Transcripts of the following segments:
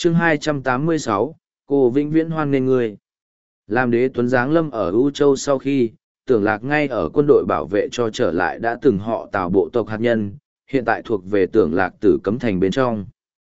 Chương 286, cô vĩnh viễn hoan nghênh người. Làm đế tuấn giáng lâm ở U Châu sau khi, Tưởng Lạc ngay ở quân đội bảo vệ cho trở lại đã từng họ Tào bộ tộc hạt nhân, hiện tại thuộc về Tưởng Lạc Tử Cấm Thành bên trong.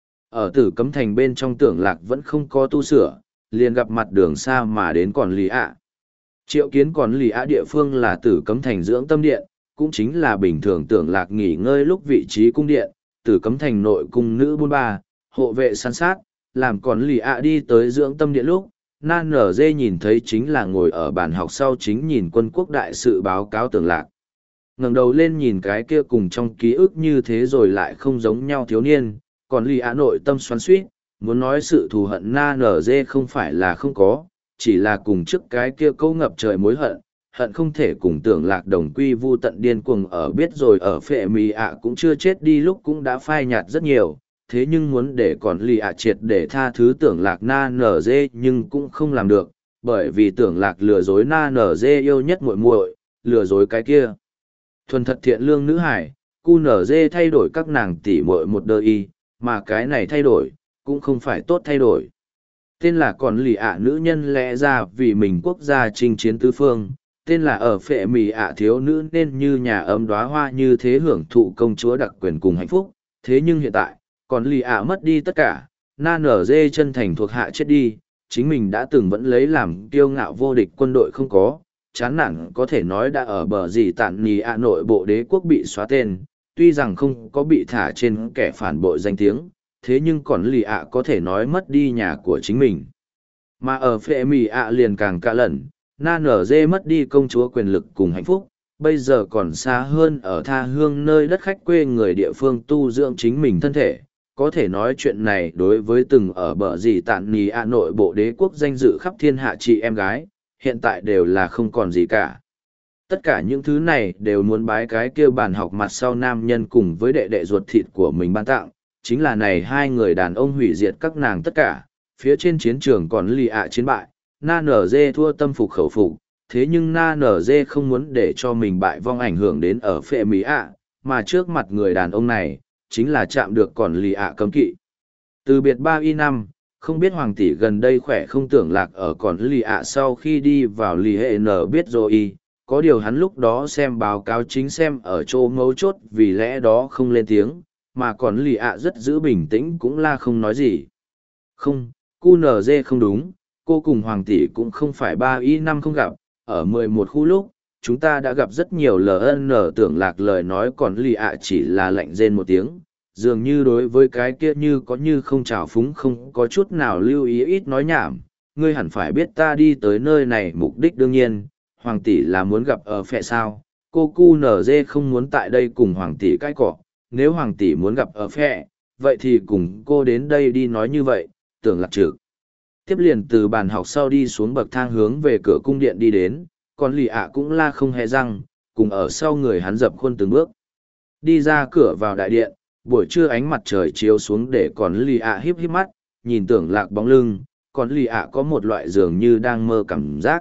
Ở Tử Cấm Thành bên trong Tưởng Lạc vẫn không có tu sửa, liền gặp mặt đường xa mà đến Còn Lì ạ. Triệu kiến Còn Lì ạ địa phương là Tử Cấm Thành dưỡng tâm điện, cũng chính là bình thường Tưởng Lạc nghỉ ngơi lúc vị trí cung điện, Tử Cấm Thành nội cung nữ buôn ba, hộ vệ săn sát, làm Còn Lì ạ đi tới dưỡng tâm điện lúc. Nan nở dê nhìn thấy chính là ngồi ở bàn học sau chính nhìn quân quốc đại sự báo cáo Tưởng Lạc. Ngẩng đầu lên nhìn cái kia cùng trong ký ức như thế rồi lại không giống nhau thiếu niên, còn lì ạ nội tâm xoắn suýt, muốn nói sự thù hận na nở dê không phải là không có, chỉ là cùng trước cái kia câu ngập trời mối hận, hận không thể cùng Tưởng Lạc đồng quy vu tận điên cuồng ở biết rồi ở phệ mì ạ cũng chưa chết đi lúc cũng đã phai nhạt rất nhiều. Thế nhưng muốn để còn lì ạ triệt để tha thứ Tưởng Lạc na nở dê nhưng cũng không làm được, bởi vì Tưởng Lạc lừa dối na nở dê yêu nhất muội muội, lừa dối cái kia thuần thật thiện lương nữ hải, cu nở dê thay đổi các nàng tỷ muội một đời y, mà cái này thay đổi cũng không phải tốt thay đổi. Tên là còn lì ạ nữ nhân lẽ ra vì mình quốc gia chinh chiến tứ phương, tên là ở phệ mì ạ thiếu nữ nên như nhà ấm đóa hoa như thế hưởng thụ công chúa đặc quyền cùng hạnh phúc. Thế nhưng hiện tại còn lì ạ mất đi tất cả, na nở dê chân thành thuộc hạ chết đi, chính mình đã từng vẫn lấy làm kiêu ngạo vô địch quân đội không có, chán nản có thể nói đã ở bờ gì tản nì ạ nội bộ đế quốc bị xóa tên, tuy rằng không có bị thả trên kẻ phản bội danh tiếng, thế nhưng còn lì ạ có thể nói mất đi nhà của chính mình. Mà ở phệ mì ạ liền càng cả lần, na nở dê mất đi công chúa quyền lực cùng hạnh phúc, bây giờ còn xa hơn ở tha hương nơi đất khách quê người địa phương tu dưỡng chính mình thân thể. Có thể nói chuyện này đối với từng ở bờ gì tản nì ạ nội bộ đế quốc danh dự khắp thiên hạ chị em gái, hiện tại đều là không còn gì cả. Tất cả những thứ này đều muốn bái cái kia bàn học mặt sau nam nhân cùng với đệ đệ ruột thịt của mình ban tặng, chính là này hai người đàn ông hủy diệt các nàng tất cả, phía trên chiến trường còn lì ạ chiến bại, na nở dê thua tâm phục khẩu phục, thế nhưng na nở dê không muốn để cho mình bại vong ảnh hưởng đến ở phệ mỹ ạ, mà trước mặt người đàn ông này, chính là chạm được còn lì ạ cấm kỵ. Từ biệt 3Y5, không biết hoàng tỷ gần đây khỏe không Tưởng Lạc ở còn lì ạ sau khi đi vào lì hệ nở biết rồi có điều hắn lúc đó xem báo cáo chính xem ở chỗ mấu chốt vì lẽ đó không lên tiếng, mà còn lì ạ rất giữ bình tĩnh cũng là không nói gì. Không, QNZ không đúng, cô cùng hoàng tỷ cũng không phải 3Y5 không gặp, ở 11 khu lúc, chúng ta đã gặp rất nhiều LN Tưởng Lạc lời nói còn lì ạ chỉ là lạnh rên một tiếng, dường như đối với cái kia như có như không trào phúng không có chút nào lưu ý ít nói nhảm. Ngươi hẳn phải biết ta đi tới nơi này mục đích đương nhiên, hoàng tỷ là muốn gặp ở phệ sao, cô QNZ không muốn tại đây cùng hoàng tỷ cãi cọ, nếu hoàng tỷ muốn gặp ở phệ, vậy thì cùng cô đến đây đi nói như vậy, Tưởng Lạc trực tiếp liền từ bàn học sau đi xuống bậc thang hướng về cửa cung điện đi đến, còn lì ạ cũng la không hề răng, cùng ở sau người hắn dập khuôn từng bước. Đi ra cửa vào đại điện, buổi trưa ánh mặt trời chiếu xuống để còn lì ạ híp híp mắt, nhìn Tưởng Lạc bóng lưng, còn lì ạ có một loại dường như đang mơ cảm giác.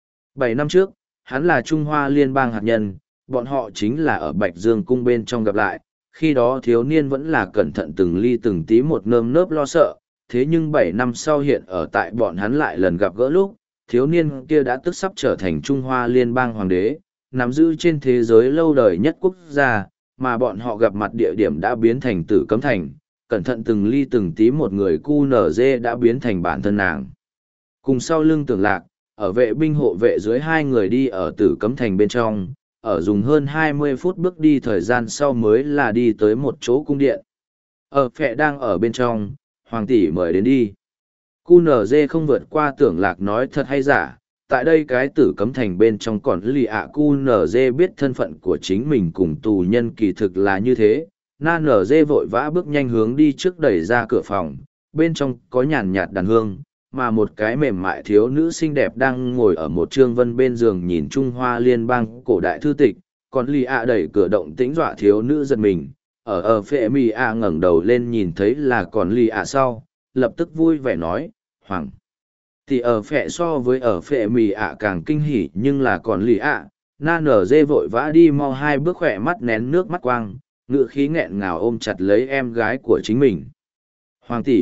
7 năm trước, hắn là Trung Hoa Liên bang hạt nhân, bọn họ chính là ở Bạch Dương cung bên trong gặp lại, khi đó thiếu niên vẫn là cẩn thận từng ly từng tí một nơm nớp lo sợ, thế nhưng 7 năm sau hiện ở tại bọn hắn lại lần gặp gỡ lúc, thiếu niên kia đã tức sắp trở thành Trung Hoa Liên bang hoàng đế, nắm giữ trên thế giới lâu đời nhất quốc gia, mà bọn họ gặp mặt địa điểm đã biến thành Tử Cấm Thành, cẩn thận từng ly từng tí một người QNZ đã biến thành bản thân nàng. Cùng sau lưng Tưởng Lạc, ở vệ binh hộ vệ dưới hai người đi ở Tử Cấm Thành bên trong, ở dùng hơn 20 phút bước đi thời gian sau mới là đi tới một chỗ cung điện. Ở phệ đang ở bên trong, hoàng tỷ mời đến đi. QNZ không vượt qua Tưởng Lạc nói thật hay giả, tại đây cái Tử Cấm Thành bên trong còn lì ạ QNZ biết thân phận của chính mình cùng tù nhân kỳ thực là như thế, na NG vội vã bước nhanh hướng đi trước đẩy ra cửa phòng, bên trong có nhàn nhạt đàn hương, mà một cái mềm mại thiếu nữ xinh đẹp đang ngồi ở một trương vân bên giường nhìn Trung Hoa Liên bang cổ đại thư tịch, còn lì ạ đẩy cửa động tĩnh dọa thiếu nữ giật mình, ở phệ mì ạ ngẩng đầu lên nhìn thấy là còn lì ạ sau, lập tức vui vẻ nói, hoàng. Thì ở phệ so với ở phệ mì ạ càng kinh hỉ nhưng là còn lì ạ, na nở dê vội vã đi mau hai bước khỏe mắt nén nước mắt quang, ngự khí nghẹn ngào ôm chặt lấy em gái của chính mình. Hoàng tỷ,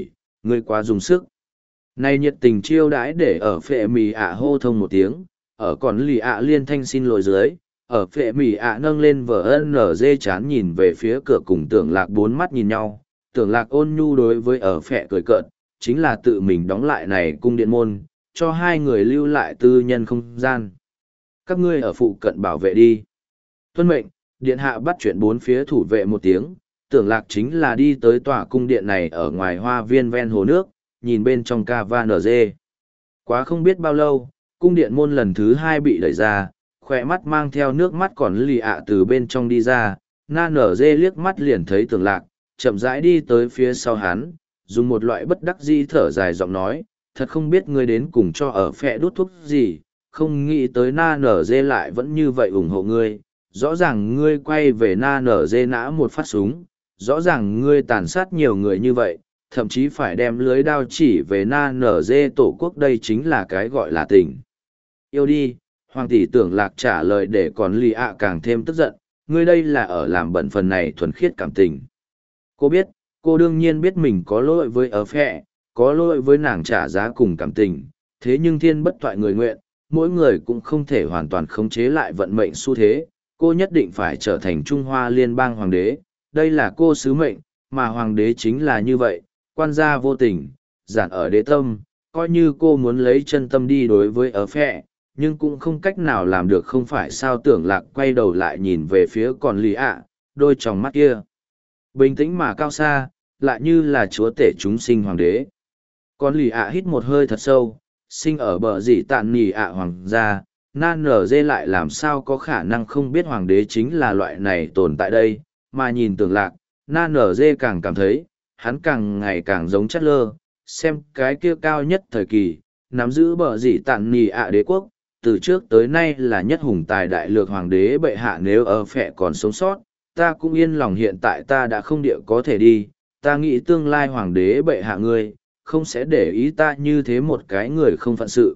ngươi quá dùng sức. Này nhiệt tình chiêu đãi để ở phệ mì ạ hô thông một tiếng, ở còn lì ạ liên thanh xin lỗi dưới, ở phệ mì ạ nâng lên VNG chán nhìn về phía cửa cùng tưởng lạc bốn mắt nhìn nhau, tưởng lạc ôn nhu đối với ở phệ cười cợt, chính là tự mình đóng lại này cung điện môn, cho hai người lưu lại tư nhân không gian. Các ngươi ở phụ cận bảo vệ đi. Tuân mệnh, điện hạ bắt chuyện bốn phía thủ vệ một tiếng, tưởng lạc chính là đi tới tòa cung điện này ở ngoài hoa viên ven hồ nước, nhìn bên trong KVNG. Quá không biết bao lâu, cung điện môn lần thứ hai bị đẩy ra, khỏe mắt mang theo nước mắt còn lì ạ từ bên trong đi ra, na nở dê liếc mắt liền thấy tưởng lạc, chậm rãi đi tới phía sau hắn, dùng một loại bất đắc dĩ thở dài giọng nói, thật không biết ngươi đến cùng cho ở phẹ đút thuốc gì, không nghĩ tới na nở dê lại vẫn như vậy ủng hộ ngươi, rõ ràng ngươi quay về na nở dê nã một phát súng, rõ ràng ngươi tàn sát nhiều người như vậy, thậm chí phải đem lưới đao chỉ về na nở dê tổ quốc, đây chính là cái gọi là tình. Yêu đi, hoàng tỷ tưởng lạc trả lời để còn lì ạ càng thêm tức giận, ngươi đây là ở làm bận phần này thuần khiết cảm tình. Cô biết, cô đương nhiên biết mình có lỗi với ở phẹ, có lỗi với nàng trả giá cùng cảm tình, thế nhưng thiên bất thoại người nguyện, mỗi người cũng không thể hoàn toàn khống chế lại vận mệnh xu thế, cô nhất định phải trở thành Trung Hoa Liên bang hoàng đế, đây là cô sứ mệnh, mà hoàng đế chính là như vậy, quan gia vô tình, giản ở đế tâm, coi như cô muốn lấy chân tâm đi đối với ở phẹ, nhưng cũng không cách nào làm được, không phải sao. Tưởng lạc quay đầu lại nhìn về phía còn lì ạ, đôi tròng mắt kia bình tĩnh mà cao xa, lại như là chúa tể chúng sinh hoàng đế. Còn lì ạ hít một hơi thật sâu, sinh ở bờ dị tạn nỉ ạ hoàng gia, nan nở dê lại làm sao có khả năng không biết hoàng đế chính là loại này tồn tại đây, mà nhìn tưởng lạc, nan nở dê càng cảm thấy, hắn càng ngày càng giống chất lơ, xem cái kia cao nhất thời kỳ, nắm giữ bờ dị tạn nỉ ạ đế quốc, từ trước tới nay là nhất hùng tài đại lược hoàng đế bệ hạ, nếu ở phệ còn sống sót, ta cũng yên lòng, hiện tại ta đã không địa có thể đi, ta nghĩ tương lai hoàng đế bệ hạ ngươi, không sẽ để ý ta như thế một cái người không phận sự.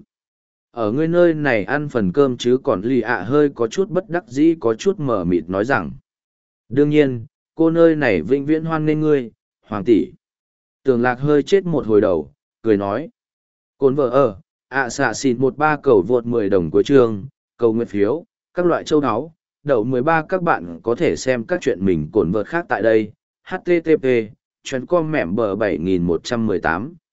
Ở ngươi nơi này ăn phần cơm chứ. Còn lì ạ hơi có chút bất đắc dĩ, có chút mờ mịt nói rằng, đương nhiên, cô nơi này vĩnh viễn hoan nghênh ngươi, hoàng tỷ. Tường lạc hơi chết một hồi đầu, cười nói, cồn vợ ở, xạ xịn 13 cầu vượt 10 đồng cuối chương, cầu nguyện phiếu, các loại châu áo, đậu 13. Các bạn có thể xem các chuyện mình cồn vợt khác tại đây, http://com mẻm bờ 7118.